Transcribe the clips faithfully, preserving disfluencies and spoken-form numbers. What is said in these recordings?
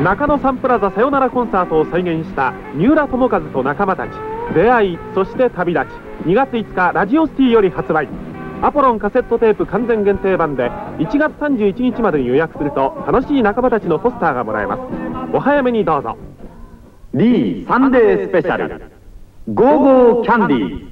中野サンプラザさよならコンサートを再現した三浦友和と仲間たち、出会いそして旅立ち、にがついつかラジオシティより発売。アポロンカセットテープ完全限定版でいちがつさんじゅういちにちまでに予約すると楽しい仲間たちのポスターがもらえます。お早めにどうぞ。 D サンデースペシャルゴーゴーキャンディー。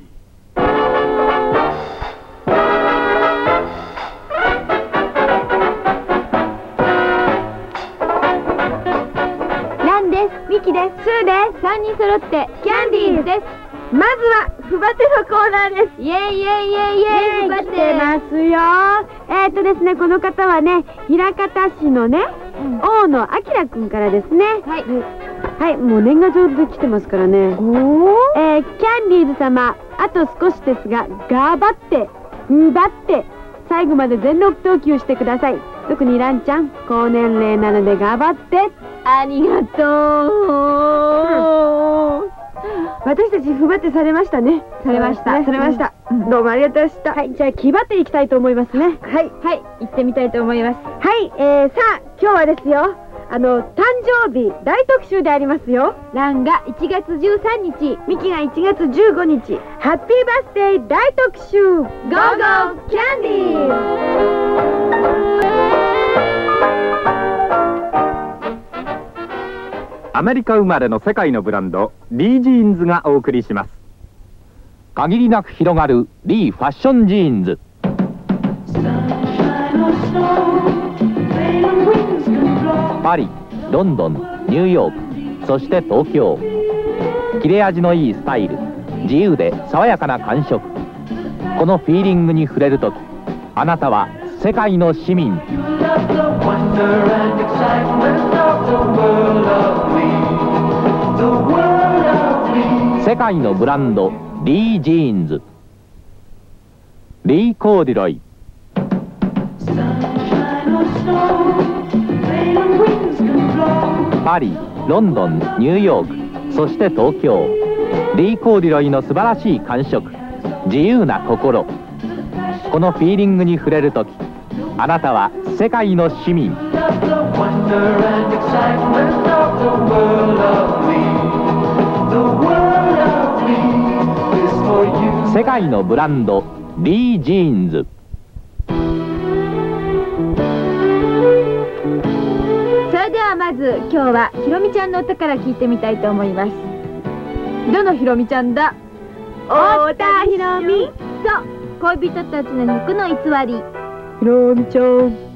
ランです。ミキです。スーです。さんにん揃ってキャンディーです。まずはふばてのコーナーです。イエイイエイイエイイエイ、ふばて来てますよ。えーっとですね、この方はね、枚方市のね、うん、大野明君からですね。はい、はい、もう年賀状で来てますからね。おえー、キャンディーズ様、あと少しですが頑張って奪って最後まで全力投球してください。特にランちゃん、高年齢なので頑張って。ありがとう、うん、私たちふばってされましたね。されました、されました、うん、どうもありがとうございました。はい、じゃあ気張っていきたいと思いますね。はいはい、行ってみたいと思います。はい、えー、さあ今日はですよ、あの誕生日大特集でありますよ。ランがいちがつじゅうさんにち、ミキがいちがつじゅうごにち、ハッピーバースデー大特集、ゴーゴーキャンディー。 アメリカ生まれの世界のブランドリージーンズがお送りします。限りなく広がるリーファッションジーンズ。パリ、ロンドン、ニューヨーク、そして東京。切れ味のいいスタイル、自由で爽やかな感触。このフィーリングに触れるとき、あなたは世界の市民。世界のブランドリージーンズ。リー・コーデュロイ。パリ、ロンドン、ニューヨーク、そして東京。リー・コーデュロイの素晴らしい感触、自由な心。このフィーリングに触れるとき、あなたは世界の市民。世界のブランドリー・ジーンズ。 それではまず今日はひろみちゃんの歌から聞いてみたいと思います。どのひろみちゃんだ？太田ひろみ。そう、恋人たちの服の偽り。ひろみちゃん。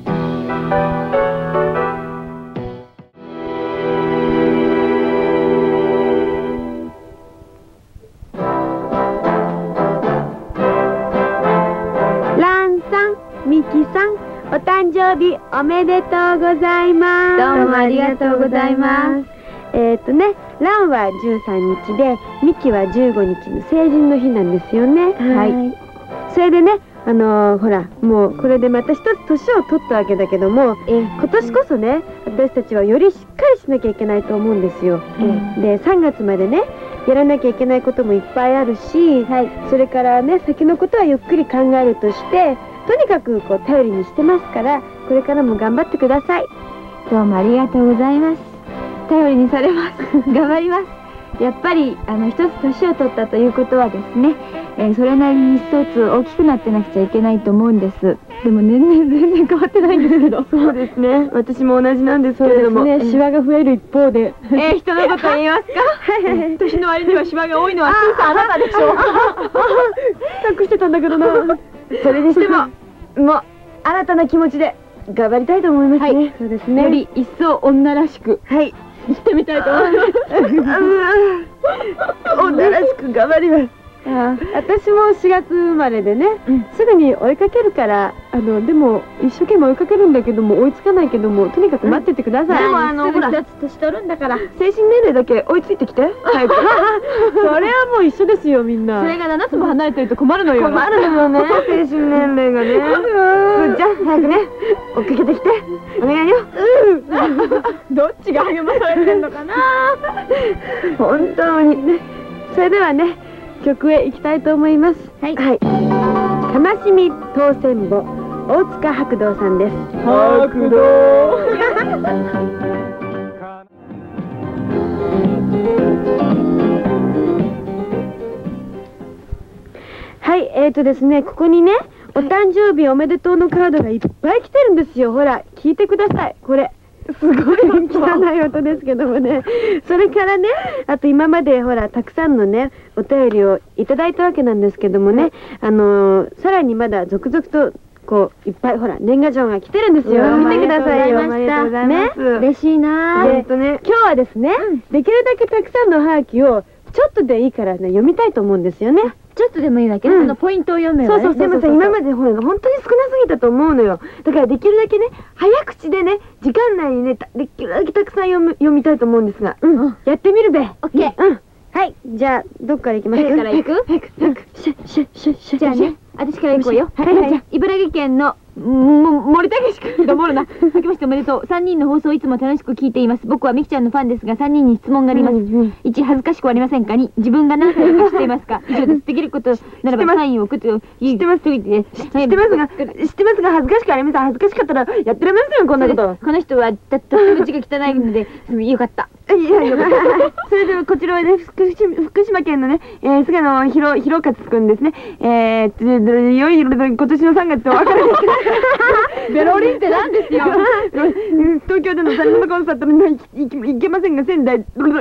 ランさん、ミキさん、お誕生日おめでとうございます。どうもありがとうございます。えっとね、ランはじゅうさんにちで、ミキはじゅうごにちの成人の日なんですよね。はい。それでね、あのー、ほらもうこれでまた一つ年を取ったわけだけども、え今年こそね、私たちはよりしっかりしなきゃいけないと思うんですよ。えでさんがつまでね、やらなきゃいけないこともいっぱいあるし、はい、それからね、先のことはゆっくり考えるとして、とにかくこう頼りにしてますから、これからも頑張ってください。どうもありがとうございます。頼りにされます頑張ります。やっぱりあの一つ年を取ったということはですね、えー、それなりに一つ大きくなってなくちゃいけないと思うんです。でも年々全然変わってないんですけどそうですね、私も同じなんですけれどもね、シワが増える一方でえー、人のこと言いますか年の割にはシワが多いのはスーさんあなたでしょ隠してたんだけどなそれにしてももう新たな気持ちで頑張りたいと思いますね。はい、そうですね、より一層女らしく、はい、行ってみたいと思います女らしく頑張ります。ああ、私もしがつ生まれでね、うん、すぐに追いかけるから、あのでも一生懸命追いかけるんだけども追いつかないけども、とにかく待っててください。でもあのほら一つ年取るんだから精神年齢だけ追いついてきて早くそれはもう一緒ですよ、みんな。それがななつも離れてると困るのよ。困るのよね精神年齢がねじゃあ早くね追っかけてきてお願いよ。どっちが励まされてんのかな本当にね。それではね、曲へ行きたいと思います。はい、はい、悲しみ当選簿、大塚白道さんです。白道はい、えーとですね、ここにね、お誕生日おめでとうのカードがいっぱい来てるんですよ。ほら、聞いてください。これ。すごい汚い音ですけどもね。それからね、あと今までほら、たくさんのね、お便りをいただいたわけなんですけどもね、はい、あのー、さらにまだ続々と、こういっぱいほら年賀状が来てるんですよ。見てくださいよ。 ありがとうございます。 嬉しいな。えっとね、今日はですね、できるだけたくさんのハガキをちょっとでいいからね読みたいと思うんですよね。 ちょっとでもいいだけ、そのポイントを読めばね。 そうそう、でもさ、今までほら本当に少なすぎたと思うのよ。だからできるだけね、早口でね、時間内にね、できるだけたくさん読む読みたいと思うんですが、うん、やってみるべ。オッケー。うん。はい、じゃあどっから行きますか。 から行く？ 早く早く。シュッシュッシュッシュッ。じゃあね、私から行こうよ。 はいはい。じゃあ茨城県の森武君がもるな。明けましておめでとう。さんにんの放送をいつも楽しく聞いています。僕はみきちゃんのファンですが、さんにんに質問があります。いち、恥ずかしくありませんか？に、自分が何歳か知っていますか？以上です。できることならばサインを送って知ってます。知ってますが、知ってますが恥ずかしくありません。恥ずかしかったらやってられませんよ、こんなこと。 この人はとっても字が汚いのでよかった。 いや、よかった。それではこちらはね、福島県のね、菅野弘勝君ですね。えー、よい今年のさんがつお別れです。 ベロリンってなんですよ。 東京でのサリマコンサートに行けませんが、仙台。汚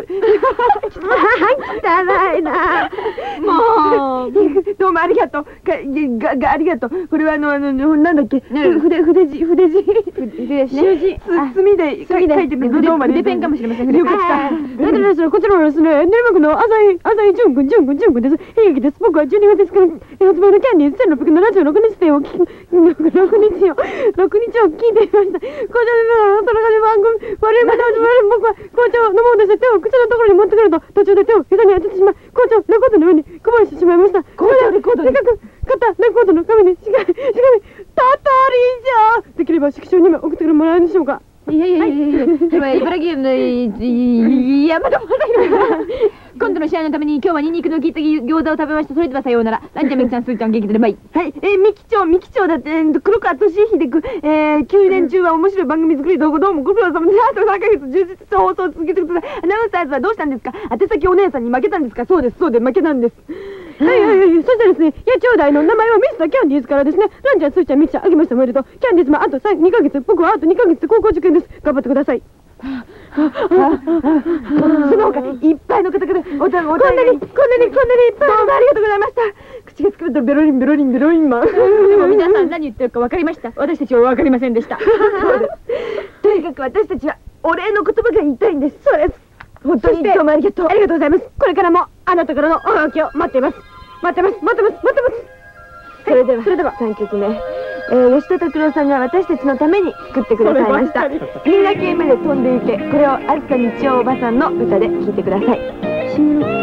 いな。もう。どうもありがとう。が、が、ありがとう。これはあの、あの、なんだっけ。筆、筆字、筆字。 筆字。習字。 墨で書いてる。 筆ペンかもしれません。 よかった。だからですね、こちらはですね、練馬区の浅井、浅井純君、純君、純君です。平気です。僕はじゅうにがつですから、発売のキャンディーせんろっぴゃくななじゅうろくにちでを聞く、ろくにちを、ろくにちを聞いていました。紅茶で、その中で番組、悪いまで僕は紅茶を飲もうとして手を口のところに持ってくると、途中で手を膝に当ててしまい、紅茶をレコードの上にこぼしてしまいました。紅茶をレコードに。せっかく買ったレコードの紙に、しかみ、しかみ、たたりじゃ。できれば色紙にも送ってもらえるでしょうか。 いやいやいやいや、でも茨城県の山田まだ今度の試合のために今日はニンニクの効いた餃子を食べました。それではさようなら。ランちゃん、みきちゃん、すーちゃん、元気でバイ。 はい、えー、みきちょう、みきちょうだって、黒川俊秀君、えー、きゅうねん中は面白い番組作りどうどうもご苦労様で、あとさんかげつ充実した放送を続けてください。アナウンサーズはどうしたんですか？宛先お姉さんに負けたんですか？そうです、そうで負けたんです。はいはいはい、そしたらですね、いや、兄弟の名前はミスターキャンディーズからですね、ランちゃん、スーちゃん、みきちゃん、あげましておめでとう。キャンディーズもあとにかげつ、僕はあとにかげつで高校受験です。頑張ってください。その他いっぱいの方からおたおたこんなにこんなにこんなにいっぱいどうもありがとうございました。口がつくれたベロリンベロリンベロリンマン。 でも皆さん何言ってるか分かりました。私たちは分かりませんでした。 とにかく私たちはお礼の言葉が言いたいんです。そうです。本当にどうもありがとう。ありがとうございます。これからもあなたからのおはがきを待っています。待ってます待ってます待ってます。それではそれではさんきょくめ、えー、吉田拓郎さんが私たちのために作ってくださいました「銀河系まで飛んでいけ」。これをあずさみちおおばさんの歌で聴いてください。収録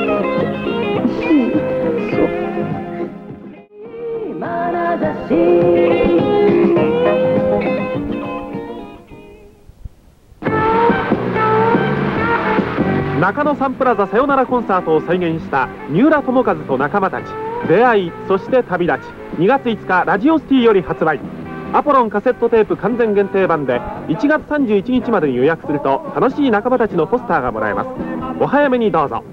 中野サンプラザさよならコンサートを再現した三浦友和と仲間たち出会いそして旅立ちにがついつかラジオシティより発売。アポロンカセットテープ完全限定版でいちがつさんじゅういちにちまでに予約すると楽しい仲間たちのポスターがもらえます。お早めにどうぞ。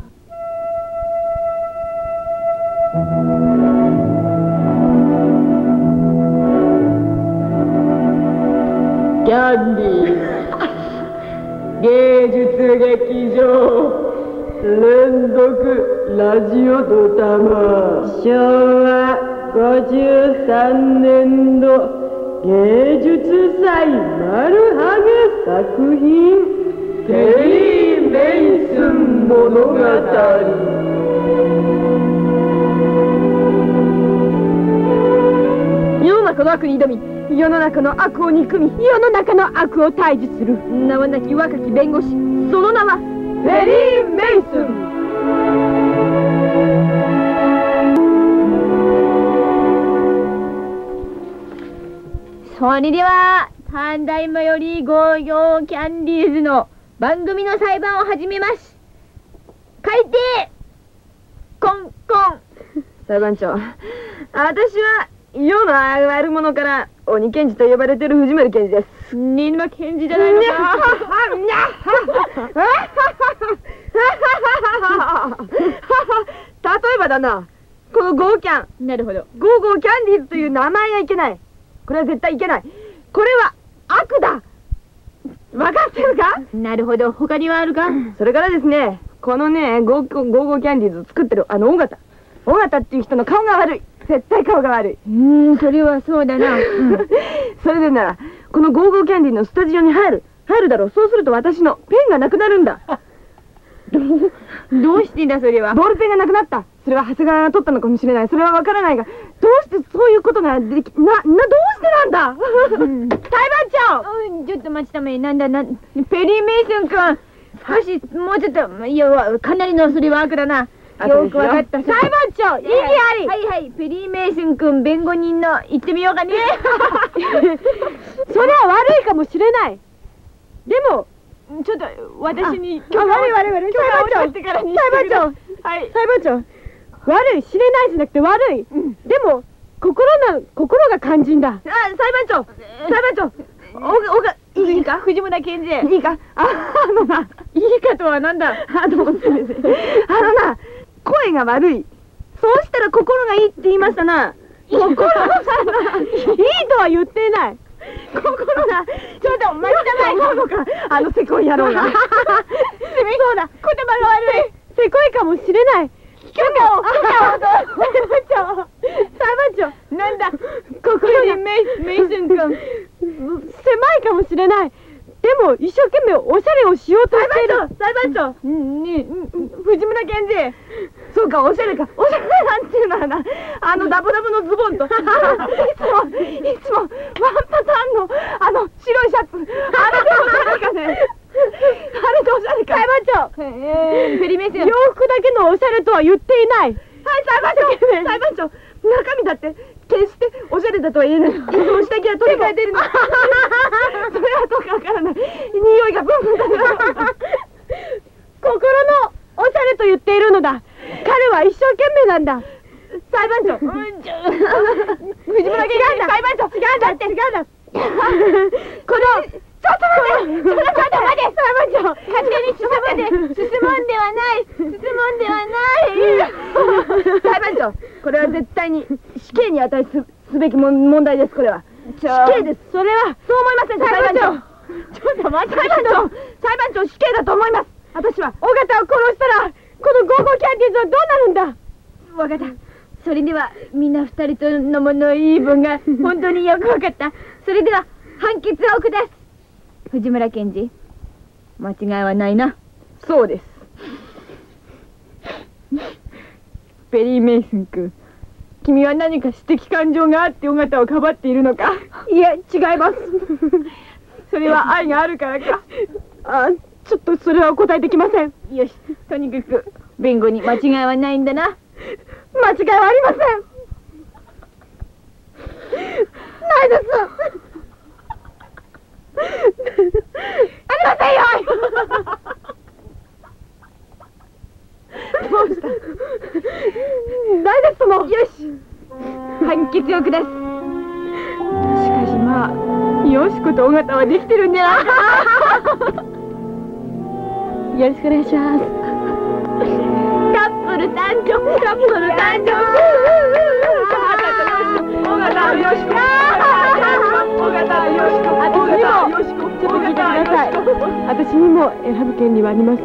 キャンディー芸術劇場連続ラジオドタマしょうわごじゅうさんねんど芸術祭丸ハゲ作品テリー・メイスン物語。世の中の悪に挑み世の中の悪を憎み世の中の悪を退治する名はなき若き弁護士、その名はフェリー・メイスン。 それではただいまよりゴーヨーキャンディーズの番組の裁判を始めます。開廷コンコン。 裁判長、私は世の悪者から鬼検事と呼ばれている藤丸検事です。 新沼検事じゃないのか。 例えばだな、 このゴーキャン。 なるほど。 ゴーゴーキャンディーズという名前がいけない。これは絶対いけない。これは悪だ。分かってるか？ なるほど。他にはあるか？ それからですね、このね、ゴーゴーゴーゴーキャンディーズ作ってるあの尾形。尾形っていう人の顔が悪い。絶対顔が悪い。 うーん、それはそうだな。うん、 それでなら、このゴーゴーキャンディーのスタジオに入る。入るだろう。そうすると私のペンがなくなるんだ。 どう、どうしてだ、それは。 ボールペンがなくなった。それは長谷川が取ったのかもしれない。それはわからないが、どうしてそういうことができ、な、な、どうしてなんだ、うん、裁判長、 うん、ちょっと待ちたまえ。なんだ、なん、ペリー・メイソン君。少し、もうちょっと、いや、かなりのそれは悪だな。よくわかった。 裁判長、意義あり。 はいはい、ペリー・メイソン君、弁護人の、行ってみようかね。 それは悪いかもしれない。でも、 ちょっと、私に許可を、我々、裁判長、裁判長、はい、裁判長、悪い、知れないじゃなくて悪い。でも、心な、心が肝心だ。あ、裁判長、裁判長、お、おが、いいか、 藤村検事。 いいか、あ、あのな、 いいかとはなんだ。 あ、どうもすみません。あのな、声が悪い。そうしたら心がいいって言いましたな。心がいいとは言っていない。心が、ちょっと待ちたまえ。思うのか、あのせこい野郎が。そうだ、言葉が悪い。せこいかもしれない。許可を、許可を、裁判長、裁判長、なんだ、心にメイ、メイソン君、狭いかもしれない。でも、一生懸命おしゃれをしようとしている。裁判長、うん、ね、藤村検事。そうか、おしゃれか。おしゃれなんていうならな、あのダボダボのズボンと、いつも、いつも、ワンパターンの、あの、白いシャツ、あれでおしゃれかね。あれでおしゃれか。裁判長、 えー、ペリメイソン。 洋服だけのおしゃれとは言っていない。はい、裁判長、裁判長、中身だって、決しておしゃれだとは言えない。いつも下着は取り替えてるの。それはどうかわからない。匂いがブンブンだから。心のおしゃれと言っているのだ。彼は一生懸命なんだ。裁判長。うんちょ。藤村検事。裁判長。違うんだって。違うんだ。この、ちょっと待って。ちょっと待って。裁判長。勝手に進むんで、進むんではない。進むんではない。裁判長。これは絶対に死刑に値すすべきも問題です。これは。死刑です。それはそう思いませんか、裁判長。ちょっと待って。裁判長。裁判長死刑だと思います。私は尾形を殺したら、このゴーゴーキャンディーズはどうなるんだ。 わかった。それではみんな二人とのもの言い分が本当によくわかった。それでは判決を下す。藤村検事、間違いはないな。 そうです。ペリー・メイソン君、君は何か私的感情があって尾形をかばっているのか。いえ、違います。それは愛があるからか。あ、ちょっとそれはお答えできません。 よし、とにかく弁護に間違いはないんだな。 間違いはありません。ないです。ありませんよ。どうした。ないですもん。 よし、判決を下す。 しかしまあ、よしこと尾形はできてるんじゃない。よろしくお願いします。 カップル誕生、カップル誕生。 尾形よしこ。尾形よしこ。尾形よしこ。ちょっと聞いてください。私にも選ぶ権利はあります。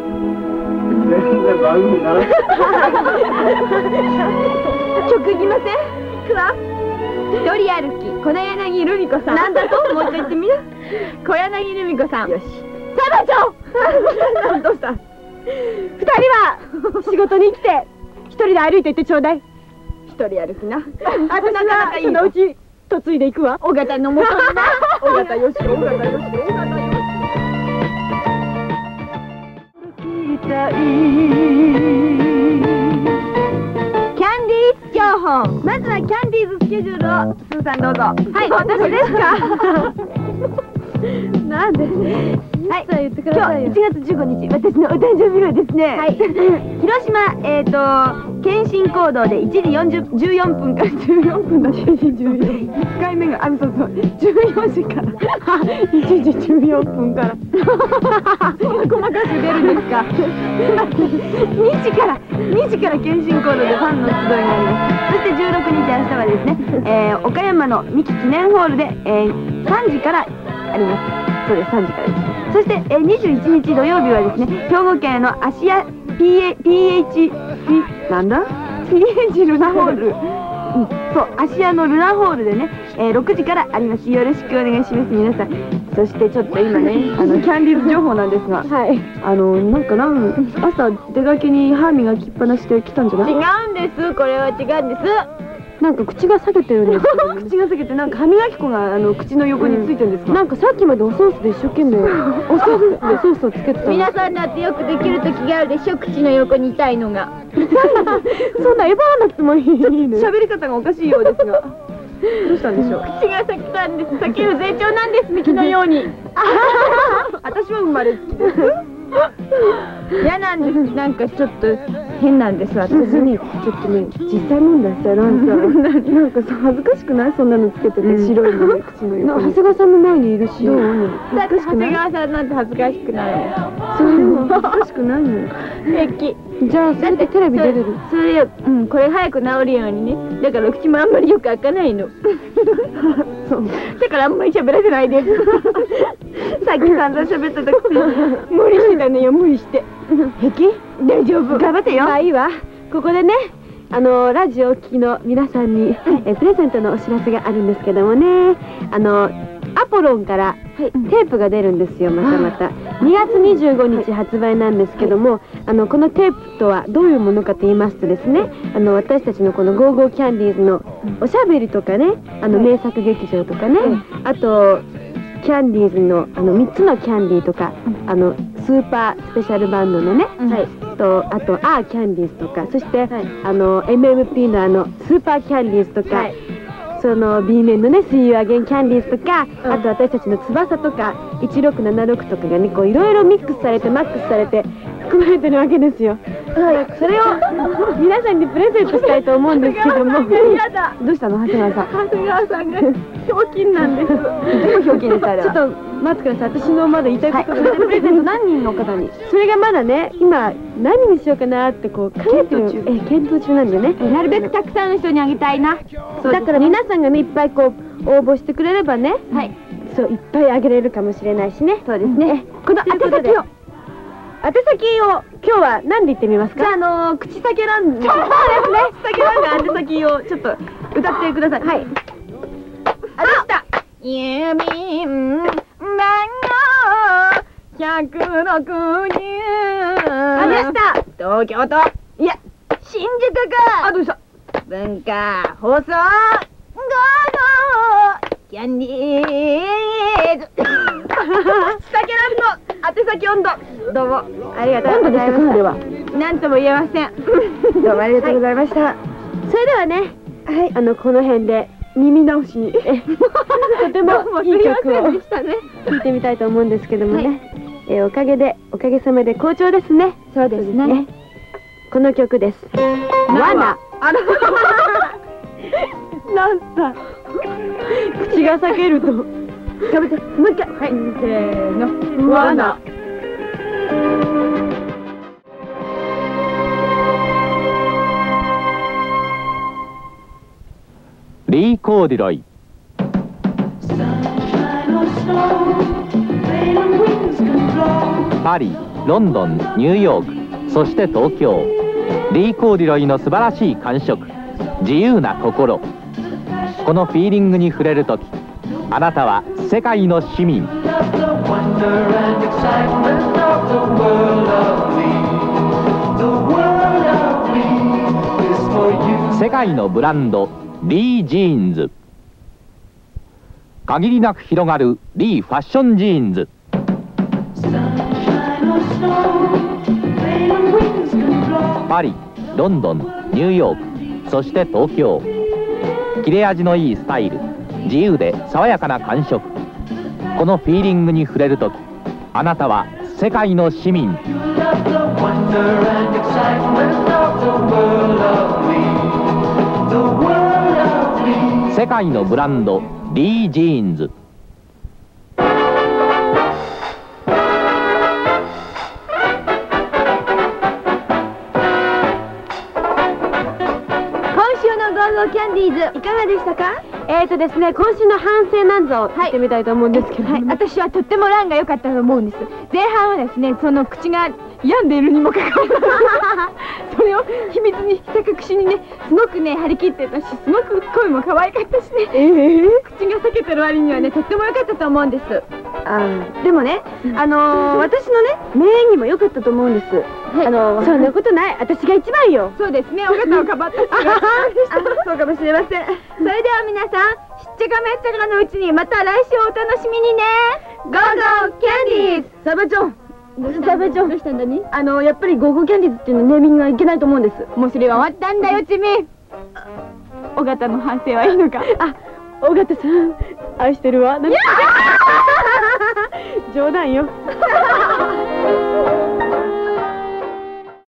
曲いきません？いくわ。 一人歩き、小柳ルミ子さん。 なんだと？もう一回言ってみな。 小柳ルミ子さん。 よし。裁判長。どうした？二人は仕事に来て一人で歩いていってちょうだい。一人歩きな。あとなかなかいい。そのうち嫁いでいくわ。 尾形のもとにな。 尾形よしこ、尾形よしこ、尾形よしこ。キャンディーズ情報。まずはキャンディーズスケジュールをスーさんどうぞ。 はい、私ですか。 なんではい、 そう言ってくだ今日さいよ。 いちがつじゅうごにち、私のお誕生日はですね、はい、広島、えっ、ー、と検診行動でいちじよんじゅう、じゅうよんぷんからじゅうよんぷんだけじゅうよん、いっかいめが、あ、そうそう、じゅうよじからいちじじゅうよんぷんからそんな細かく出るんですかにじから、にじから検診行動でファンの集いがあります。そしてじゅうろくにち、明日はですね、えー、岡山の三木記念ホールで、えー、さんじからあります。そうです、さんじからです。そして、えー、にじゅういちにち土曜日はですね、兵庫県の芦屋 ピーエイチ なんだ ピーエイチ ルナホール、うん、そう、芦屋のルナホールでね、えー、ろくじからあります。よろしくお願いします、皆さん。そしてちょっと今ね、あのキャンディーズ情報なんですが、はい、あのなんかなん朝出かけに歯磨きっぱなしで来たんじゃない？違うんです。これは違うんです。なんか口が裂けてるんですけど、ね、口が裂けて、なんか歯磨き粉があの口の横についてるんですか、うん、なんかさっきまでおソースで一生懸命おソースでソースをつけてた。皆さんだってよくできる時があるでしょ、口の横に痛いのがそんなえばらなくてもいいね。喋り方がおかしいようですがどうしたんでしょう。口が裂けたんです。裂ける前兆なんです、幹のように私は生まれつきです嫌なんです。なんかちょっと変なんです。私ね、ちょっとね、実際問題したらなんかなんかさ、恥ずかしくない？そんなのつけてて、白いのね、口の横に。長谷川さんの前にいるし。どう？だって長谷川さんなんて恥ずかしくないの。そういうの恥ずかしくないの。平気。じゃあそれでテレビ出れる？それよ、うん、これ早く治るようにね。だから口もあんまりよく開かないの。そうだからあんまり喋らせないでさっき散々喋ってたくせに無理してたねよ、無理して平気？大丈夫、頑張ってよ。まあいいわ。ここでね、あのラジオを聴きの皆さんに、はい、えプレゼントのお知らせがあるんですけどもね、あのアポロンから、はい、テープが出るんですよ、またまたにがつにじゅうごにち発売なんですけども、はい、あのこのテープとはどういうものかと言いますとですね、あの私たちのこのゴーゴーキャンディーズのおしゃべりとかね、あの名作劇場とかね、あとキャンディーズのあのみっつのキャンディーとか、あのスーパースペシャルバンドのね、はい、とあとアーキャンディーズとか、そして、はい、あの エムエムピー のあのスーパーキャンディーズとか、はい、その ビー 面のね See You Again キャンディーズとか、うん、あと私たちの翼とかいちろくななろくとかがね、こういろいろミックスされてマックスされて含まれてるわけですよ。はい、それを皆さんにプレゼントしたいと思うんですけどもどうしたの長谷川さん。長谷川さんがひょうきんなんです。ひょうきんですあれは。ちょっと待ってください、私のまだ言いたいことが、はい、プレゼント何人の方にそれがまだね、今何にしようかなってこう考えてる、え検討中なんでね、なるべくたくさんの人にあげたいな。だから皆さんがねいっぱいこう応募してくれればね、はい、そういっぱいあげれるかもしれないしね。そうですね。この宛先を宛先を今日は何で言ってみますか。じゃあ、あのー、口先ランド、そうですね、口先ランドの宛先をちょっと歌ってください。はい。あ、でした。郵便番号ひゃくろくじゅう。あ、でした。東京都、いや新宿か。あ、どうした。文化放送ゴーゴーキャンディーズ口先ランド宛先温度、どうもありがとうございました。なんとも言えませんどうもありがとうございました。それではね、はい、あのこの辺で耳直しにとてもいい曲を聴いてみたいと思うんですけどもね、えおかげでおかげさまで好調ですね。そうですね。この曲です。ワナ。あらなんだ口が裂けると食べてもう一回。はい、せーの、ワナ。 リー・コーデュロイ。パリ、ロンドン、ニューヨーク、そして東京。リー・コーデュロイの素晴らしい感触、自由な心。このフィーリングに触れるとき、あなたは世界の市民。世界のブランド、リー・ジーンズ。限りなく広がるリー・ファッションジーンズ。パリ、ロンドン、ニューヨーク、そして東京。切れ味のいいスタイル、自由で爽やかな感触。 このフィーリングに触れるとき、あなたは世界の市民。世界のブランド、リー・ジーンズ。 キャンディーズいかがでしたか？えーとですね、今週の反省なんぞを言ってみたいと思うんですけど、 はい、私はとってもランが良かったと思うんです。前半はですね、その口が病んでいるにもかかわらずそれを秘密にひた隠しにね、すごくね張り切ってたし、すごく声も可愛かったしね、えー、口が裂けてる割にはね、とっても良かったと思うんです。 あーでもね、あのー、私のね名演技も良かったと思うんです。あのー、そんなことない、私が一番よ。 そうですね、尾形をかばった姿でしたそうかもしれません。 それでは皆さん、しっちゃかめっちゃかのうちにまた来週お楽しみにね。ゴーゴーキャンディーズ。 サバちゃん、サバちゃん、 どうしたんだに？ あのー、やっぱりゴーゴーキャンディーズっていうのネーミングがいけないと思うんです。 もうそれは終わったんだよ、ちみ。尾形の反省はいいのか？ あ、尾形さん愛してるわ。冗談よ。